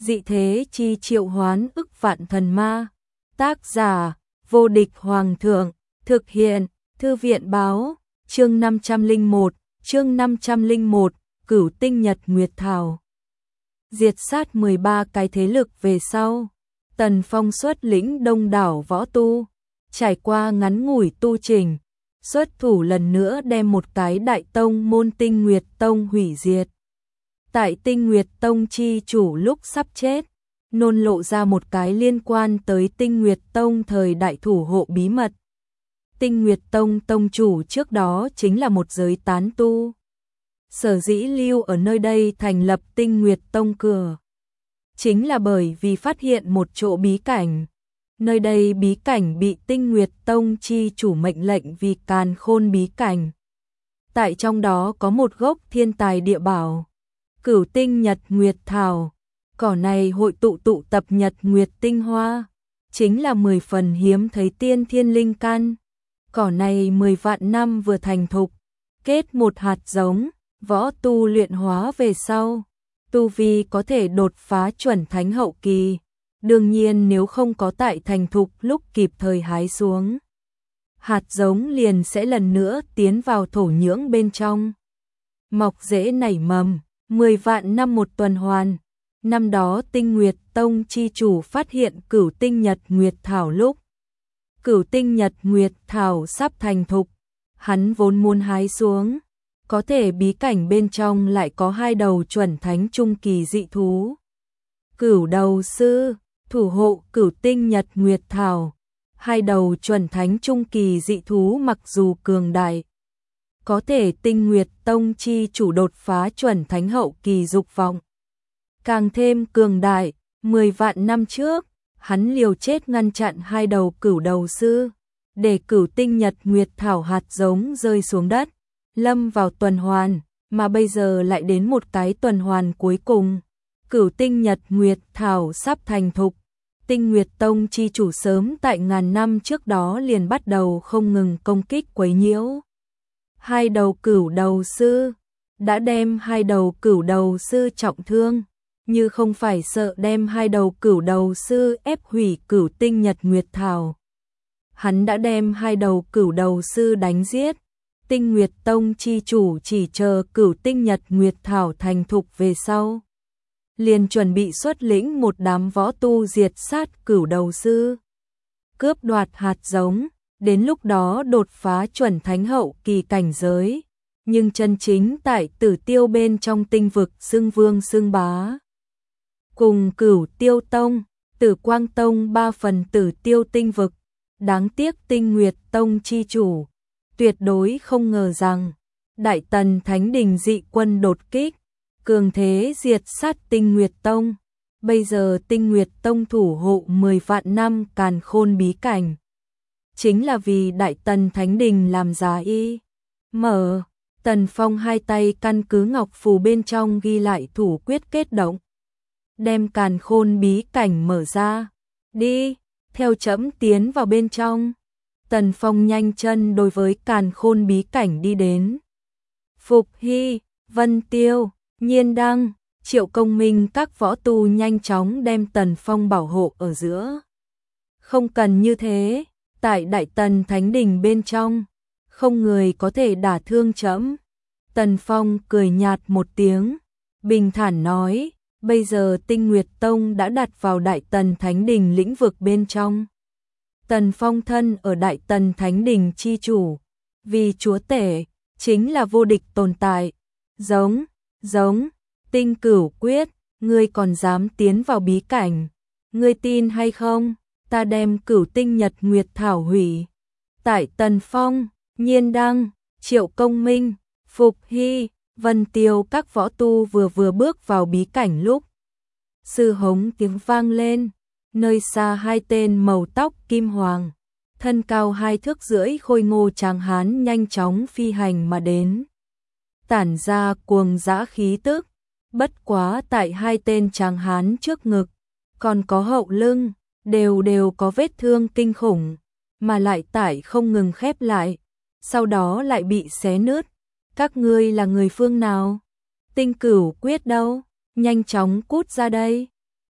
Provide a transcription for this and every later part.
dị thế chi triệu hoán ức vạn thần ma. Tác giả, vô địch hoàng thượng, thực hiện, thư viện báo, chương 501, Cửu tinh nhật nguyệt thảo. Diệt sát 13 cái thế lực về sau, Tần Phong xuất lĩnh đông đảo võ tu, trải qua ngắn ngủi tu trình, xuất thủ lần nữa đem một cái đại tông môn Tinh Nguyệt Tông hủy diệt. Tại Tinh Nguyệt Tông chi chủ lúc sắp chết, nôn lộ ra một cái liên quan tới Tinh Nguyệt Tông thời đại thủ hộ bí mật. Tinh Nguyệt Tông tông chủ trước đó chính là một giới tán tu. Sở dĩ lưu ở nơi đây thành lập Tinh Nguyệt Tông cửa, chính là bởi vì phát hiện một chỗ bí cảnh. Nơi đây bí cảnh bị Tinh Nguyệt Tông chi chủ mệnh lệnh vì Càn Khôn bí cảnh. Tại trong đó có một gốc thiên tài địa bảo, Cửu tinh nhật nguyệt thảo. Cỏ này hội tụ tập nhật nguyệt tinh hoa, chính là 10 phần hiếm thấy tiên thiên linh căn. Cỏ này 10 vạn năm vừa thành thục, kết một hạt giống, võ tu luyện hóa về sau, tu vi có thể đột phá chuẩn thánh hậu kỳ. Đương nhiên nếu không có tại thành thục lúc kịp thời hái xuống, hạt giống liền sẽ lần nữa tiến vào thổ nhưỡng bên trong, mọc rễ nảy mầm, 10 vạn năm một tuần hoàn. Năm đó Tinh Nguyệt Tông chi chủ phát hiện Cửu tinh nhật nguyệt thảo lúc Cửu tinh nhật nguyệt thảo sắp thành thục, hắn vốn muốn hái xuống, có thể bí cảnh bên trong lại có 2 đầu chuẩn thánh trung kỳ dị thú. Cửu đầu sư, thủ hộ Cửu tinh nhật nguyệt thảo. 2 đầu chuẩn thánh trung kỳ dị thú mặc dù cường đại, có thể Tinh Nguyệt Tông chi chủ đột phá chuẩn thánh hậu kỳ dục vọng càng thêm cường đại. 10 vạn năm trước, hắn liều chết ngăn chặn 2 đầu cửu đầu sư, để Cửu tinh nhật nguyệt thảo hạt giống rơi xuống đất, lâm vào tuần hoàn, mà bây giờ lại đến một cái tuần hoàn cuối cùng. Cửu tinh nhật nguyệt thảo sắp thành thục. Tinh Nguyệt Tông chi chủ sớm tại ngàn năm trước đó liền bắt đầu không ngừng công kích quấy nhiễu 2 đầu cửu đầu sư, đã đem 2 đầu cửu đầu sư trọng thương, như không phải sợ đem 2 đầu cửu đầu sư ép hủy Cửu tinh nhật nguyệt thảo, hắn đã đem 2 đầu cửu đầu sư đánh giết. Tinh Nguyệt Tông chi chủ chỉ chờ Cửu tinh nhật nguyệt thảo thành thục về sau, liền chuẩn bị xuất lĩnh một đám võ tu diệt sát cửu đầu sư, cướp đoạt hạt giống, đến lúc đó đột phá chuẩn thánh hậu kỳ cảnh giới, nhưng chân chính tại Tử Tiêu bên trong tinh vực xưng vương xưng bá. Cùng Cửu Tiêu Tông, Tử Quang Tông 3 phần Tử Tiêu tinh vực, đáng tiếc Tinh Nguyệt Tông chi chủ tuyệt đối không ngờ rằng Đại Tần Thánh Đình dị quân đột kích, cường thế diệt sát Tinh Nguyệt Tông. Bây giờ Tinh Nguyệt Tông thủ hộ 10 vạn năm Càn Khôn bí cảnh, chính là vì Đại Tần Thánh Đình làm giá y. Mở, Tần Phong 2 tay căn cứ ngọc phù bên trong ghi lại thủ quyết kết động, đem Càn Khôn bí cảnh mở ra. Đi, theo trẫm tiến vào bên trong. Tần Phong nhanh chân đối với Càn Khôn bí cảnh đi đến. Phục Hy, Vân Tiêu, Nhiên Đăng, Triệu Công Minh các võ tu nhanh chóng đem Tần Phong bảo hộ ở giữa. Không cần như thế, tại Đại Tần Thánh Đình bên trong, không người có thể đả thương trẫm. Tần Phong cười nhạt một tiếng, bình thản nói, bây giờ Tinh Nguyệt Tông đã đặt vào Đại Tần Thánh Đình lĩnh vực bên trong. Tần Phong thân ở Đại Tần Thánh Đình chi chủ, vì chúa tể, chính là vô địch tồn tại. Giống, Tinh Cửu quyết, ngươi còn dám tiến vào bí cảnh, ngươi tin hay không? Ta đem Cửu tinh nhật nguyệt thảo hủy. Tại Tần Phong, Nhiên Đăng, Triệu Công Minh, Phục Hy, Vân Tiêu các võ tu vừa bước vào bí cảnh lúc, sư hống tiếng vang lên, nơi xa 2 tên màu tóc kim hoàng, thân cao 2 thước rưỡi khôi ngô tráng hán nhanh chóng phi hành mà đến, tản ra cuồng dã khí tức. Bất quá tại 2 tên tráng hán trước ngực, còn có hậu lưng, đều có vết thương kinh khủng, mà lại tải không ngừng khép lại, sau đó lại bị xé nứt. Các ngươi là người phương nào? Tinh Cửu quyết đâu? Nhanh chóng cút ra đây.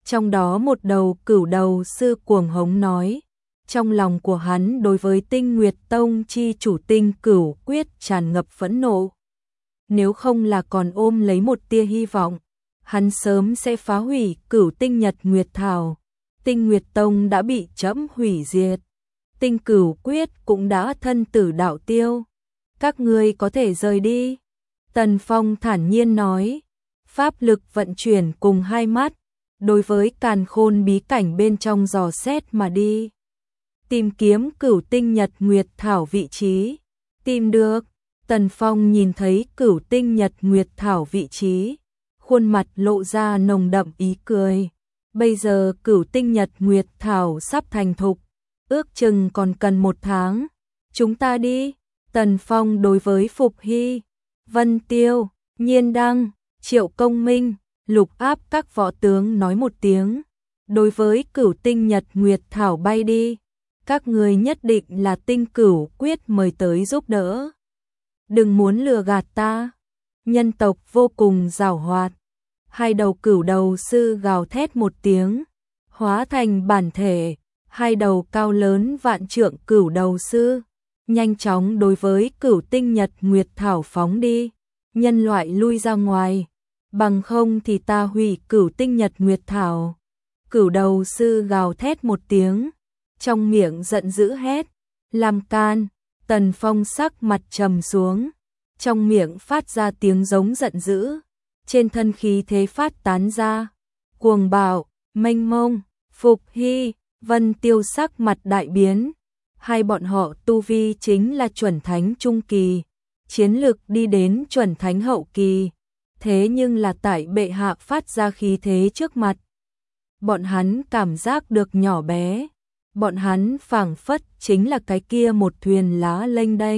Trong đó một đầu Cửu Đầu sư cuồng hống nói, trong lòng của hắn đối với Tinh Nguyệt Tông chi chủ Tinh Cửu Quyết tràn ngập phẫn nộ. Nếu không là còn ôm lấy một tia hy vọng, hắn sớm sẽ phá hủy Cửu Tinh Nhật Nguyệt Thảo. Tinh Nguyệt Tông đã bị trẫm hủy diệt, Tinh Cửu Quyết cũng đã thân tử đạo tiêu. Các ngươi có thể rời đi. Tần Phong thản nhiên nói, pháp lực vận chuyển cùng hai mắt, đối với càn khôn bí cảnh bên trong dò xét mà đi. Tìm kiếm Cửu Tinh Nhật Nguyệt Thảo vị trí. Tìm được. Tần Phong nhìn thấy Cửu Tinh Nhật Nguyệt Thảo vị trí, khuôn mặt lộ ra nồng đậm ý cười. Bây giờ Cửu Tinh Nhật Nguyệt Thảo sắp thành thục, ước chừng còn cần 1 tháng. Chúng ta đi. Tần Phong đối với Phục Hy, Vân Tiêu, Nhiên Đăng, Triệu Công Minh, Lục Áp các võ tướng nói một tiếng. Đối với Cửu Tinh Nhật Nguyệt Thảo bay đi. Các người nhất định là Tinh Cửu Quyết mời tới giúp đỡ. Đừng muốn lừa gạt ta. Nhân tộc vô cùng giàu hoạt. Hai đầu Cửu Đầu sư gào thét một tiếng, hóa thành bản thể, hai đầu cao lớn vạn trượng Cửu Đầu sư, nhanh chóng đối với Cửu Tinh Nhật Nguyệt Thảo phóng đi. Nhân loại lui ra ngoài, bằng không thì ta hủy Cửu Tinh Nhật Nguyệt Thảo. Cửu Đầu sư gào thét một tiếng, trong miệng giận dữ hét, làm can. Tần Phong sắc mặt trầm xuống, trong miệng phát ra tiếng giống giận dữ, trên thân khí thế phát tán ra, cuồng bạo, mênh mông. Phục Hy, Vân Tiêu sắc mặt đại biến, hai bọn họ tu vi chính là chuẩn thánh trung kỳ, chiến lực đi đến chuẩn thánh hậu kỳ, thế nhưng là tại bệ hạ phát ra khí thế trước mặt, bọn hắn cảm giác được nhỏ bé. Bọn hắn phảng phất chính là cái kia một thuyền lá lênh đênh.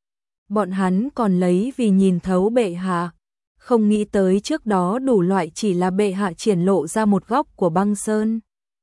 Bọn hắn còn lấy vì nhìn thấu bệ hạ, không nghĩ tới trước đó đủ loại chỉ là bệ hạ triển lộ ra một góc của băng sơn.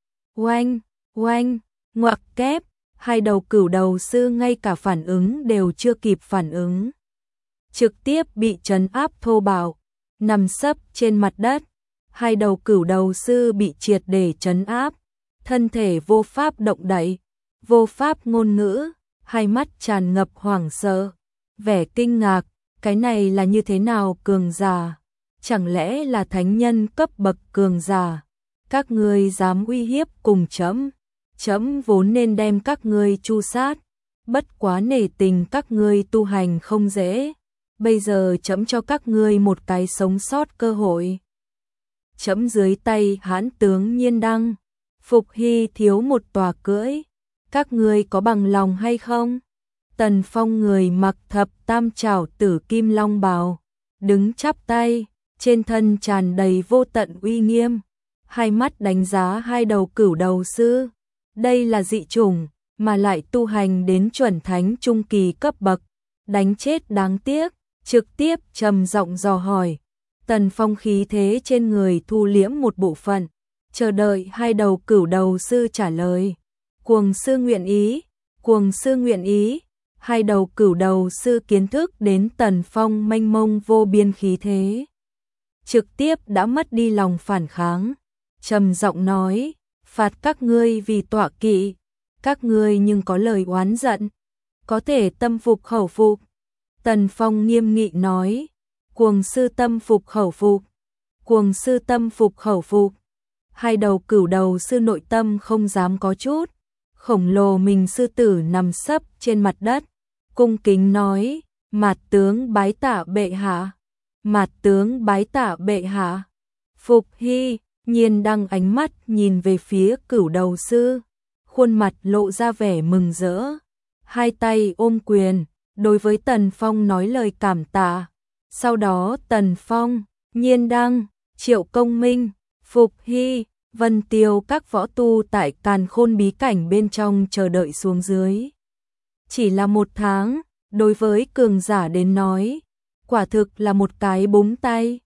Oanh, oanh, ngoặc kép, hai đầu Cửu Đầu sư ngay cả phản ứng đều chưa kịp phản ứng. Trực tiếp bị trấn áp thô bạo, nằm sấp trên mặt đất. Hai đầu Cửu Đầu sư bị triệt để trấn áp. Thân thể vô pháp động đậy, vô pháp ngôn ngữ, hai mắt tràn ngập hoảng sợ, vẻ kinh ngạc, cái này là như thế nào cường giả? Chẳng lẽ là thánh nhân cấp bậc cường giả? Các ngươi dám uy hiếp cùng trẫm? Trẫm vốn nên đem các ngươi tru sát, bất quá nể tình các ngươi tu hành không dễ, bây giờ trẫm cho các ngươi một cái sống sót cơ hội. Trẫm dưới tay hãn tướng Nhiên Đăng, Phục Hy thiếu một tòa cưỡi, các ngươi có bằng lòng hay không? Tần Phong người mặc thập tam trảo tử kim long bào, đứng chắp tay, trên thân tràn đầy vô tận uy nghiêm, hai mắt đánh giá hai đầu Cửu Đầu sư. Đây là dị chủng, mà lại tu hành đến chuẩn thánh trung kỳ cấp bậc, đánh chết đáng tiếc, trực tiếp trầm giọng dò hỏi. Tần Phong khí thế trên người thu liễm một bộ phận, chờ đợi hai đầu Cửu Đầu sư trả lời. Cuồng sư nguyện ý, cuồng sư nguyện ý. Hai đầu Cửu Đầu sư kiến thức đến Tần Phong mênh mông vô biên khí thế, trực tiếp đã mất đi lòng phản kháng, trầm giọng nói, phạt các ngươi vì tọa kỵ, các ngươi nhưng có lời oán giận, có thể tâm phục khẩu phục. Tần Phong nghiêm nghị nói, cuồng sư tâm phục khẩu phục, cuồng sư tâm phục khẩu phục. Hai đầu Cửu Đầu sư nội tâm không dám có chút, khổng lồ mình sư tử nằm sấp trên mặt đất, cung kính nói, mạt tướng bái tạ bệ hạ, mạt tướng bái tạ bệ hạ. Phục Hy, Nhiên Đăng ánh mắt nhìn về phía Cửu Đầu sư, khuôn mặt lộ ra vẻ mừng rỡ, hai tay ôm quyền, đối với Tần Phong nói lời cảm tạ. Sau đó Tần Phong, Nhiên Đăng, Triệu Công Minh, Phục Hy, Vân Tiêu các võ tu tại Càn Khôn bí cảnh bên trong chờ đợi xuống dưới. Chỉ là 1 tháng, đối với cường giả đến nói, quả thực là một cái búng tay.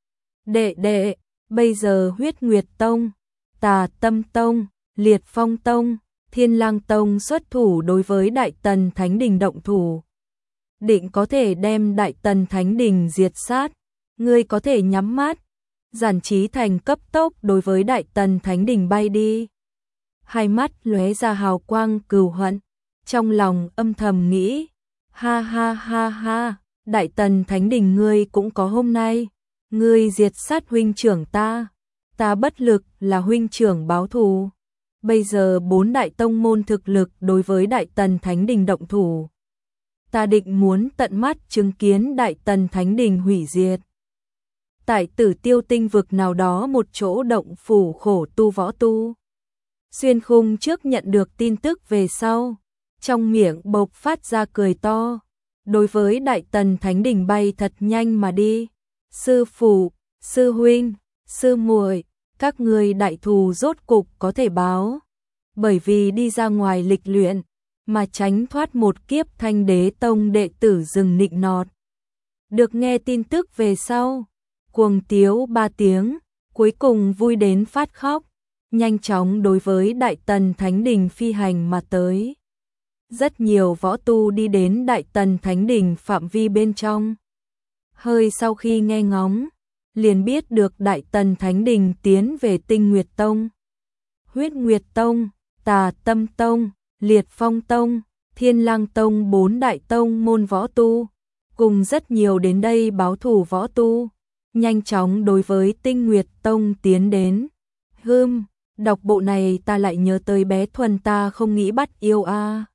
Đệ, bây giờ Huyết Nguyệt Tông, Tà Tâm Tông, Liệt Phong Tông, Thiên Lang Tông xuất thủ đối với Đại Tần Thánh Đình động thủ. Định có thể đem Đại Tần Thánh Đình diệt sát, ngươi có thể nhắm mắt. Giản Chí Thành cấp tốc đối với Đại Tần Thánh Đình bay đi. Hai mắt lóe ra hào quang cừu hận, trong lòng âm thầm nghĩ, ha ha ha ha, Đại Tần Thánh Đình ngươi cũng có hôm nay, ngươi diệt sát huynh trưởng ta bất lực là huynh trưởng báo thù. Bây giờ 4 đại tông môn thực lực đối với Đại Tần Thánh Đình động thủ. Ta định muốn tận mắt chứng kiến Đại Tần Thánh Đình hủy diệt. Tại Tử Tiêu tinh vực nào đó một chỗ động phủ khổ tu võ tu. Xuyên Khung trước nhận được tin tức về sau, trong miệng bộc phát ra cười to, đối với Đại Tần Thánh Đình bay thật nhanh mà đi. Sư phụ, sư huynh, sư muội, các ngươi đại thù rốt cục có thể báo. Bởi vì đi ra ngoài lịch luyện, mà tránh thoát một kiếp Thanh Đế Tông đệ tử rừng nịnh nọt. Được nghe tin tức về sau, cuồng tiếu 3 tiếng, cuối cùng vui đến phát khóc, nhanh chóng đối với Đại Tần Thánh Đình phi hành mà tới. Rất nhiều võ tu đi đến Đại Tần Thánh Đình phạm vi bên trong. Hơi sau khi nghe ngóng, liền biết được Đại Tần Thánh Đình tiến về Tinh Nguyệt Tông, Huyết Nguyệt Tông, Tà Tâm Tông, Liệt Phong Tông, Thiên Lang Tông 4 đại tông môn võ tu, cùng rất nhiều đến đây báo thù võ tu, nhanh chóng đối với Tinh Nguyệt Tông tiến đến. Đọc bộ này ta lại nhớ tới bé Thuần ta không nghĩ bắt yêu a.